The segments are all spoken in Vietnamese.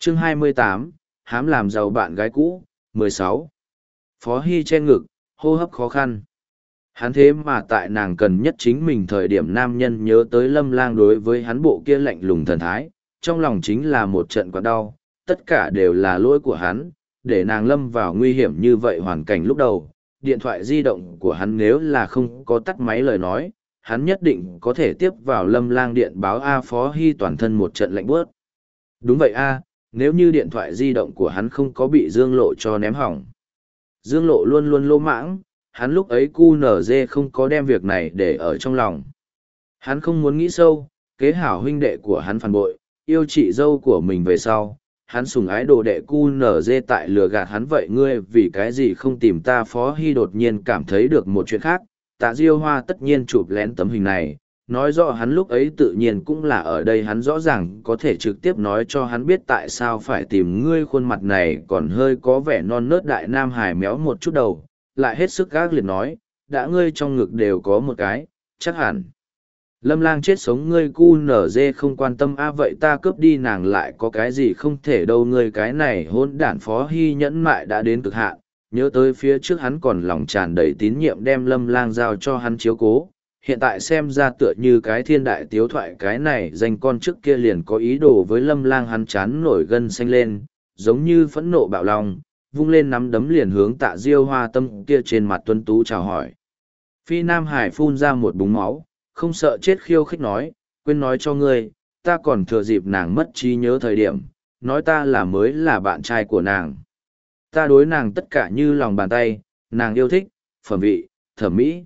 Chương 28, hám làm giàu bạn gái cũ, 16. Phó Hy che ngực, hô hấp khó khăn. Hắn thế mà tại nàng cần nhất chính mình thời điểm nam nhân nhớ tới Lâm Lang đối với hắn bộ kia lạnh lùng thần thái, trong lòng chính là một trận quặn đau, tất cả đều là lỗi của hắn, để nàng lâm vào nguy hiểm như vậy hoàn cảnh lúc đầu. Điện thoại di động của hắn nếu là không có tắt máy lời nói, hắn nhất định có thể tiếp vào Lâm Lang điện báo A. Phó Hy toàn thân một trận lạnh bớt. Đúng vậy A, nếu như điện thoại di động của hắn không có bị Dương Lộ cho ném hỏng. Dương Lộ luôn luôn lô mãng, hắn lúc ấy QNZ không có đem việc này để ở trong lòng. Hắn không muốn nghĩ sâu, kế hảo huynh đệ của hắn phản bội, yêu chị dâu của mình về sau. Hắn sùng ái đồ đệ QNZ tại lừa gạt hắn vậy ngươi vì cái gì không tìm ta. Phó Hy đột nhiên cảm thấy được một chuyện khác, Tạ Diêu Hoa tất nhiên chụp lén tấm hình này, nói rõ hắn lúc ấy tự nhiên cũng là ở đây. Hắn rõ ràng có thể trực tiếp nói cho hắn biết tại sao phải tìm ngươi. Khuôn mặt này còn hơi có vẻ non nớt đại nam hài méo một chút đầu, lại hết sức gác liệt nói, đã ngươi trong ngực đều có một cái, chắc hẳn Lâm Lang chết sống ngươi QNZ không quan tâm a. Vậy ta cướp đi nàng lại có cái gì không thể đâu. Ngươi cái này hôn đản. Phó Hy nhẫn mại đã đến cực hạn, nhớ tới phía trước hắn còn lòng tràn đầy tín nhiệm đem Lâm Lang giao cho hắn chiếu cố, hiện tại xem ra tựa như cái thiên đại tiếu thoại. Cái này danh con trước kia liền có ý đồ với Lâm Lang. Hắn chán nổi gân xanh lên, giống như phẫn nộ bạo lòng, vung lên nắm đấm liền hướng Tạ Diêu Hoa tâm kia trên mặt tuấn tú chào hỏi. Phi Nam Hải phun ra một búng máu, không sợ chết khiêu khích nói, quên nói cho ngươi, ta còn thừa dịp nàng mất trí nhớ thời điểm, nói ta là mới là bạn trai của nàng. Ta đối nàng tất cả như lòng bàn tay, nàng yêu thích, phẩm vị, thẩm mỹ.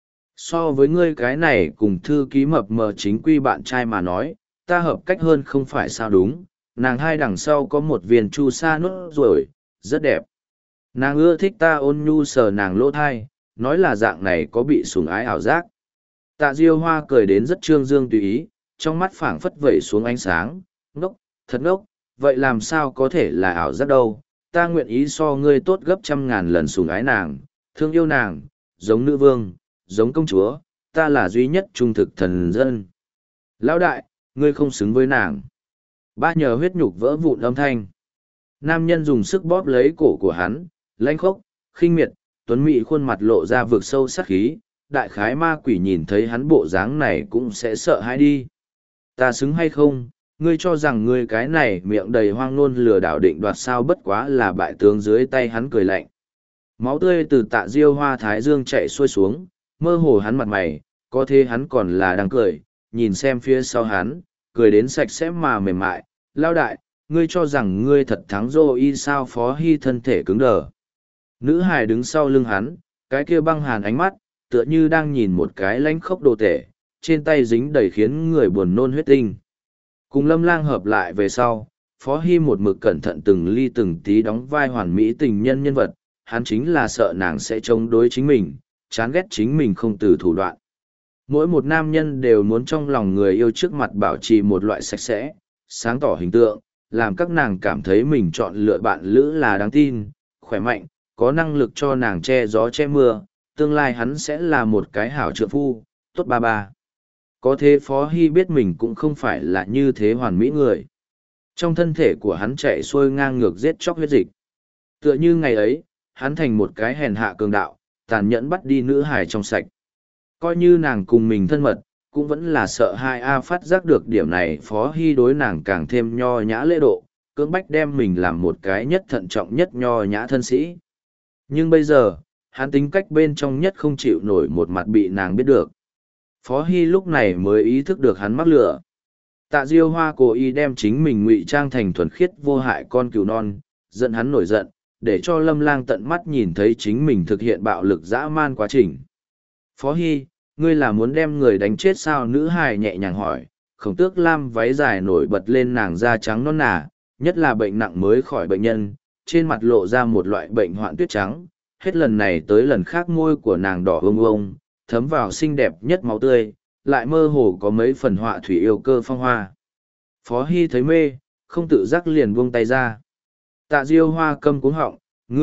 So với ngươi cái này cùng thư ký mập mờ chính quy bạn trai mà nói, ta hợp cách hơn không phải sao đúng. Nàng hai đằng sau có một viên chu sa nốt rồi, rất đẹp. Nàng ưa thích ta ôn nhu sờ nàng lỗ thai, nói là dạng này có bị sủng ái ảo giác. Tạ Diêu Hoa cười đến rất trương dương tùy ý, trong mắt phảng phất vẩy xuống ánh sáng, ngốc, thật ngốc, vậy làm sao có thể là ảo giác đâu. Ta nguyện ý so ngươi tốt gấp 100.000 lần sủng ái nàng, thương yêu nàng, giống nữ vương, giống công chúa, ta là duy nhất trung thực thần dân. Lão đại, ngươi không xứng với nàng. Ba nhờ huyết nhục vỡ vụn âm thanh. Nam nhân dùng sức bóp lấy cổ của hắn, lãnh khốc, khinh miệt, tuấn mỹ khuôn mặt lộ ra vực sâu sát khí. Đại khái ma quỷ nhìn thấy hắn bộ dáng này cũng sẽ sợ hãi đi. Ta xứng hay không, ngươi cho rằng ngươi cái này miệng đầy hoang ngôn lừa đảo định đoạt sao. Bất quá là bại tướng dưới tay hắn cười lạnh. Máu tươi từ Tạ Diêu Hoa thái dương chạy xuôi xuống, mơ hồ hắn mặt mày, có thế hắn còn là đang cười, nhìn xem phía sau hắn, cười đến sạch sẽ mà mềm mại. Lao đại, ngươi cho rằng ngươi thật thắng rồi sao. Phó Hy thân thể cứng đờ. Nữ hài đứng sau lưng hắn, cái kia băng hàn ánh mắt, tựa như đang nhìn một cái lãnh khốc đồ tể, trên tay dính đầy khiến người buồn nôn huyết tinh. Cùng Lâm Lang hợp lại về sau, Phó Hy một mực cẩn thận từng ly từng tí đóng vai hoàn mỹ tình nhân nhân vật, hắn chính là sợ nàng sẽ chống đối chính mình, chán ghét chính mình không từ thủ đoạn. Mỗi một nam nhân đều muốn trong lòng người yêu trước mặt bảo trì một loại sạch sẽ, sáng tỏ hình tượng, làm các nàng cảm thấy mình chọn lựa bạn lữ là đáng tin, khỏe mạnh, có năng lực cho nàng che gió che mưa, tương lai hắn sẽ là một cái hảo trượng phu, tốt ba ba. Có thế Phó Hy biết mình cũng không phải là như thế hoàn mỹ người. Trong thân thể của hắn chạy xuôi ngang ngược giết chóc huyết dịch. Tựa như ngày ấy, hắn thành một cái hèn hạ cường đạo, tàn nhẫn bắt đi nữ hài trong sạch. Coi như nàng cùng mình thân mật, cũng vẫn là sợ hai A phát giác được điểm này. Phó Hy đối nàng càng thêm nho nhã lễ độ, cưỡng bách đem mình làm một cái nhất thận trọng nhất nho nhã thân sĩ. Nhưng bây giờ, hắn tính cách bên trong nhất không chịu nổi một mặt bị nàng biết được. Phó Hy lúc này mới ý thức được hắn mắc lửa. Tạ Diêu Hoa cố ý đem chính mình ngụy trang thành thuần khiết vô hại con cừu non, giận hắn nổi giận, để cho Lâm Lang tận mắt nhìn thấy chính mình thực hiện bạo lực dã man quá trình. Phó Hy, ngươi là muốn đem người đánh chết sao? Nữ hài nhẹ nhàng hỏi. Khổng Tước Lam váy dài nổi bật lên nàng da trắng non nà, nhất là bệnh nặng mới khỏi bệnh nhân, trên mặt lộ ra một loại bệnh hoạn tuyết trắng. Hết lần này tới lần khác môi của nàng đỏ ông ông, thấm vào xinh đẹp nhất máu tươi, lại mơ hồ có mấy phần họa thủy yêu cơ phong hoa. Phó Hy thấy mê, không tự giác liền buông tay ra. Tạ Diêu Hoa câm cuống họng,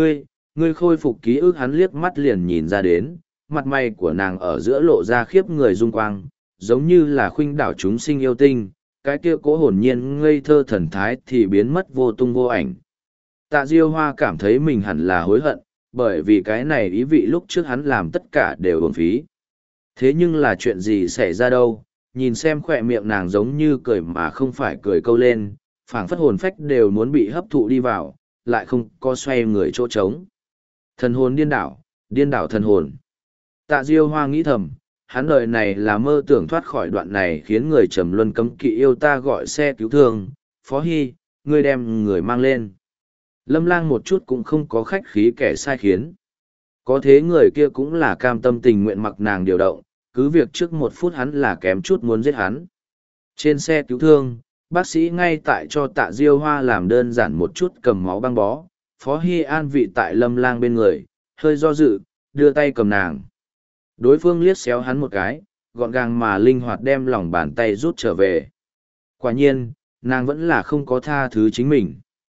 ngươi khôi phục ký ức. Hắn liếc mắt liền nhìn ra đến, mặt mày của nàng ở giữa lộ ra khiếp người dung quang, giống như là khuynh đảo chúng sinh yêu tinh, cái kia cố hồn nhiên ngây thơ thần thái thì biến mất vô tung vô ảnh. Tạ Diêu Hoa cảm thấy mình hẳn là hối hận, bởi vì cái này ý vị lúc trước hắn làm tất cả đều uổng phí. Thế nhưng là chuyện gì xảy ra đâu, nhìn xem khỏe miệng nàng giống như cười mà không phải cười câu lên, phảng phất hồn phách đều muốn bị hấp thụ đi vào, lại không có xoay người chỗ trống. Thần hồn điên đảo thần hồn. Tạ Diêu Hoa nghĩ thầm, hắn đời này là mơ tưởng thoát khỏi đoạn này khiến người trầm luân cấm kỵ yêu ta gọi xe cứu thương. Phó Hy, ngươi đem người mang lên. Lâm Lang một chút cũng không có khách khí kẻ sai khiến. Có thế người kia cũng là cam tâm tình nguyện mặc nàng điều động, cứ việc trước 1 phút hắn là kém chút muốn giết hắn. Trên xe cứu thương, bác sĩ ngay tại cho Tạ Diêu Hoa làm đơn giản một chút cầm máu băng bó. Phó Hy an vị tại Lâm Lang bên người, hơi do dự, đưa tay cầm nàng. Đối phương liếc xéo hắn một cái, gọn gàng mà linh hoạt đem lòng bàn tay rút trở về. Quả nhiên, nàng vẫn là không có tha thứ chính mình.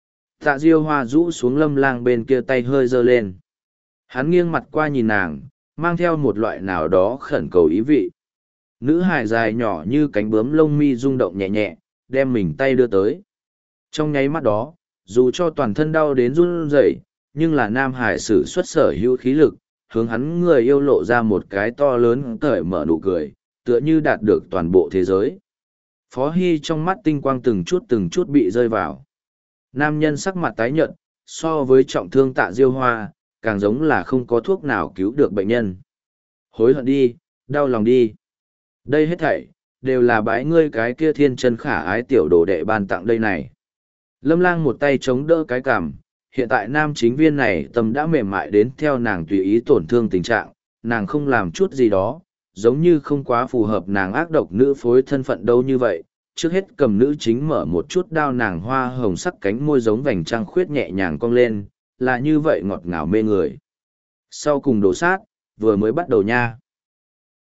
Tạ Diêu Hoa rũ xuống Lâm Lang bên kia tay hơi giơ lên. Hắn nghiêng mặt qua nhìn nàng, mang theo một loại nào đó khẩn cầu ý vị. Nữ hài dài nhỏ như cánh bướm lông mi rung động nhẹ nhẹ, đem mình tay đưa tới. Trong nháy mắt đó, dù cho toàn thân đau đến run rẩy, nhưng là nam hải sử xuất sở hữu khí lực, hướng hắn người yêu lộ ra một cái to lớn cởi mở nụ cười, tựa như đạt được toàn bộ thế giới. Phó Hy trong mắt tinh quang từng chút bị rơi vào. Nam nhân sắc mặt tái nhợt, so với trọng thương Tạ Diêu Hoa, càng giống là không có thuốc nào cứu được bệnh nhân. Hối hận đi, đau lòng đi. Đây hết thảy, đều là bãi ngươi cái kia thiên chân khả ái tiểu đồ đệ ban tặng đây này. Lâm Lang một tay chống đỡ cái cằm, hiện tại nam chính viên này tâm đã mềm mại đến theo nàng tùy ý tổn thương tình trạng, nàng không làm chút gì đó, giống như không quá phù hợp nàng ác độc nữ phối thân phận đâu như vậy. Trước hết cầm nữ chính mở một chút đao nàng hoa hồng sắc cánh môi giống vành trăng khuyết nhẹ nhàng cong lên, là như vậy ngọt ngào mê người. Sau cùng đổ sát, vừa mới bắt đầu nha.